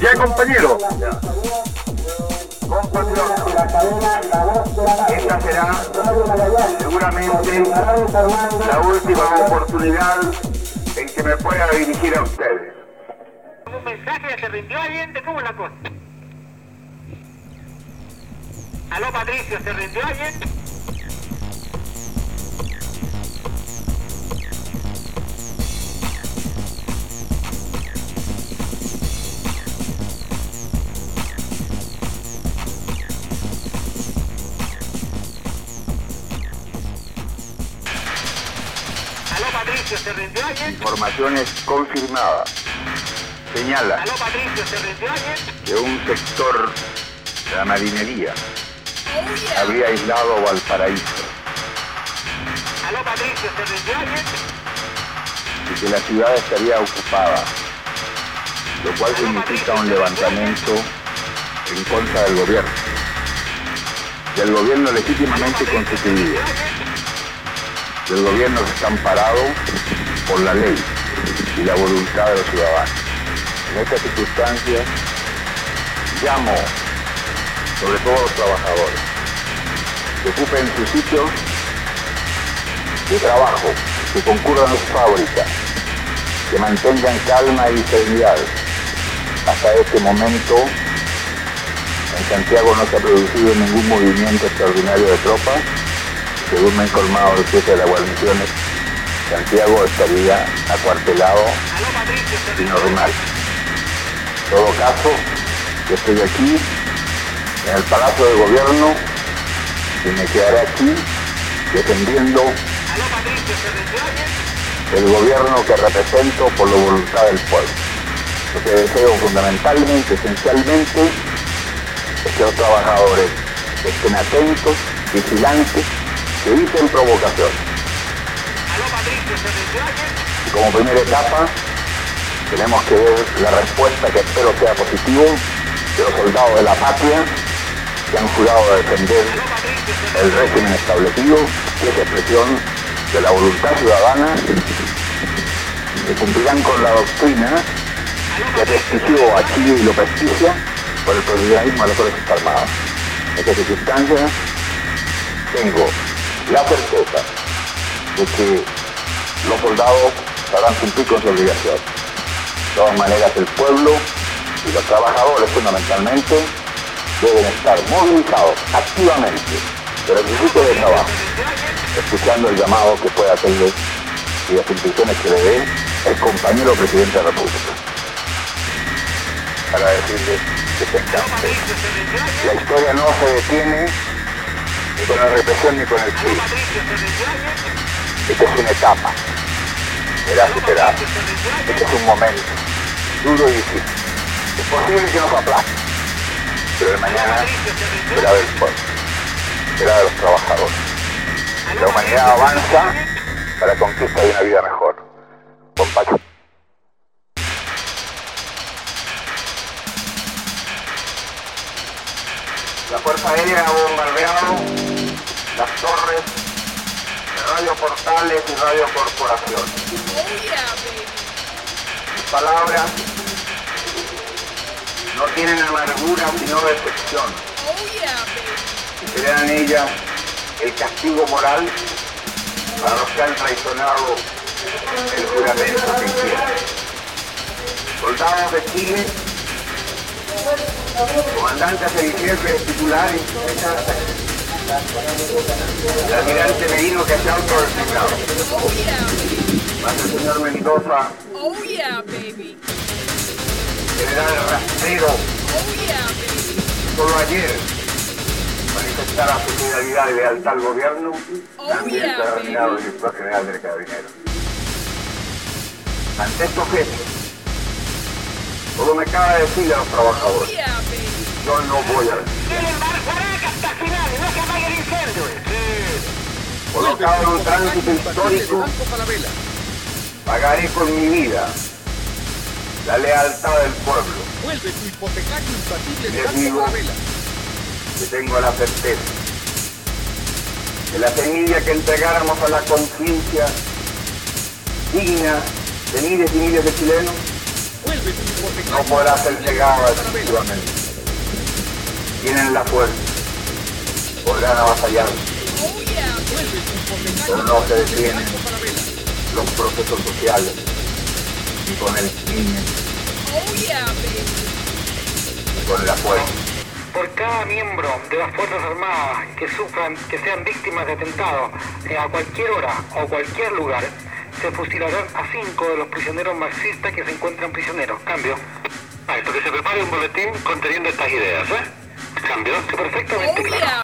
Ya, compañero. Esta será seguramente la última oportunidad en que me pueda dirigir a ustedes. Un mensaje, ¿se rindió Allende? ¿Cómo es la cosa? Aló, Patricio, ¿se rindió Allende? Aló, Patricio, ¿se rindió Allende? Informaciones confirmadas señalan Aló, Patricio, ¿se rindió Allende? que un sector de la marinería habría aislado Valparaíso Aló, Patricio, ¿se rindió Allende? y que la ciudad estaría ocupada, lo cual significa un levantamiento en contra del gobierno legítimamente constituido, del gobierno que está amparado por la ley y la voluntad de los ciudadanos. En estas circunstancias llamo sobre todo a los trabajadores que ocupen sus sitios de trabajo, que concurran a sus fábricas, que mantengan calma y serenidad. Hasta este momento en Santiago no se ha producido ningún movimiento extraordinario de tropas. Según me ha informado el jefe de las guarniciones, Santiago estaría acuartelado y normal. En todo caso, yo estoy aquí en el Palacio de Gobierno y me quedaré aquí defendiendo el gobierno que represento por la voluntad del pueblo. Lo que deseo fundamentalmente, esencialmente, es que los trabajadores estén atentos, vigilantes, que eviten provocaciones. Y como primera etapa, tenemos que ver la respuesta, que espero sea positiva, de los soldados de la patria que han jurado defender el régimen establecido, que es expresión de la voluntad ciudadana, que cumplirán con la doctrina que prestigió a Chile y lo prestigia por el profesionalismo de las Fuerzas Armadas. En estas circunstancias tengo la certeza de que los soldados sabrán cumplir con su obligación. De todas maneras, el pueblo y los trabajadores fundamentalmente deben estar movilizados activamente por el equipo de trabajo, escuchando el llamado que pueda hacerle y las instrucciones que le dé el compañero presidente de la República, para decirle que tengan fe. La historia no se detiene ni con la represión ni con el crimen. Esta es una etapa, será superada. Este es un momento duro y difícil. Es posible que nos aplaste, pero el mañana será del pueblo, será de los trabajadores. La humanidad avanza para la conquista de una vida mejor. Con paz. La Fuerza Aérea ha bombardeado las torres de Radio Portales y Radio Corporación. Sus palabras no tienen amargura sino decepción. Y serán ellas el castigo moral para los que han traicionado el juramento que hicieron. Soldados de Chile, comandantes y jefes titulares, el almirante Merino, que se ha autodesignado. Más el señor Mendoza, general Rastrero, solo ayer manifestara su fidelidad y lealtad al gobierno, también se ha nominado el director general del Carabineros. Ante estos hechos, solo me cabe decirle a los trabajadores, yo no voy a colocado en un tránsito histórico, pagaré con mi vida la lealtad del pueblo. Vuelve tu hipotecario imbatible de Les Banco digo Falabella. que tengo la certeza que la semilla que entregáramos a la conciencia digna de miles y miles de chilenos No podrá ser llegado definitivamente. Tienen la fuerza, podrán avasallar, pero no se detienen los procesos sociales ni con el crimen, ni con la fuerza. Por cada miembro de las Fuerzas Armadas que sean víctimas de atentados a cualquier hora o cualquier lugar, se fusilarán a 5 de los prisioneros marxistas que se encuentran prisioneros. Cambio. Esto que se prepare un boletín conteniendo estas ideas, ¿eh? Cambio. Perfectamente claro.